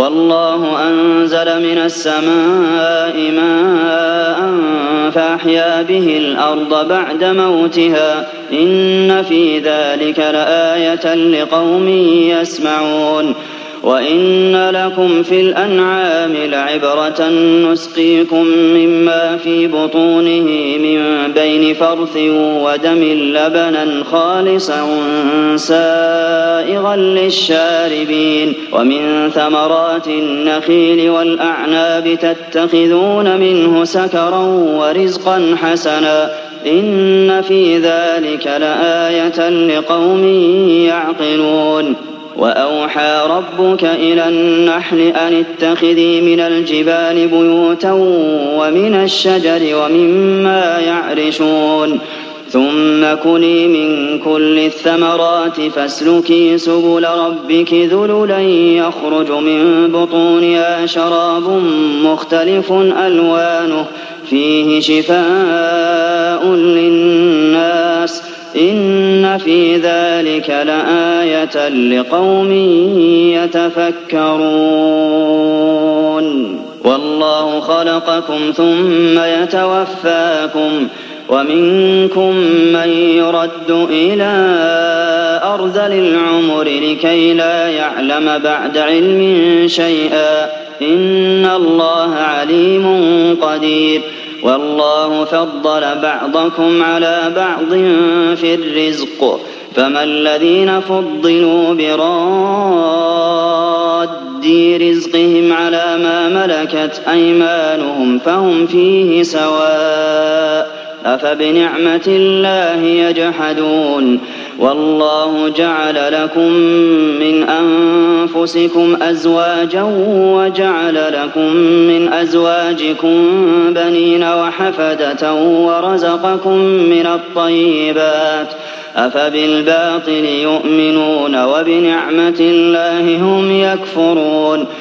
والله أنزل من السماء ماء فأحيا به الأرض بعد موتها إن في ذلك لآية لقوم يسمعون وإن لكم في الأنعام لعبرة نسقيكم مما في بطونه من بين فرث ودم لبنا خالصا سائغا للشاربين ومن ثمرات النخيل والأعناب تتخذون منه سكرا ورزقا حسنا إن في ذلك لآية لقوم يعقلون وأوحى ربك إلى النحل أن اتخذي من الجبال بيوتا ومن الشجر ومما يعرشون ثم كلي من كل الثمرات فاسلكي سبل ربك ذللا يخرج من بطونها شراب مختلف ألوانه فيه شفاء للناس إن في ذلك لآية لقوم يتفكرون والله خلقكم ثم يتوفاكم ومنكم من يرد إلى أرذل العمر لكي لا يعلم بعد علم شيئا إن الله عليم قدير والله فضل بعضكم على بعض في الرزق فما الذين فضلوا براد رزقهم على ما ملكت أيمانهم فهم فيه سواء أفبنعمة الله يجحدون والله جعل لكم من أنفسكم أزواجا وجعل لكم من أزواجكم بنين وحفدة ورزقكم من الطيبات أفبالباطل يؤمنون وبنعمة الله هم يكفرون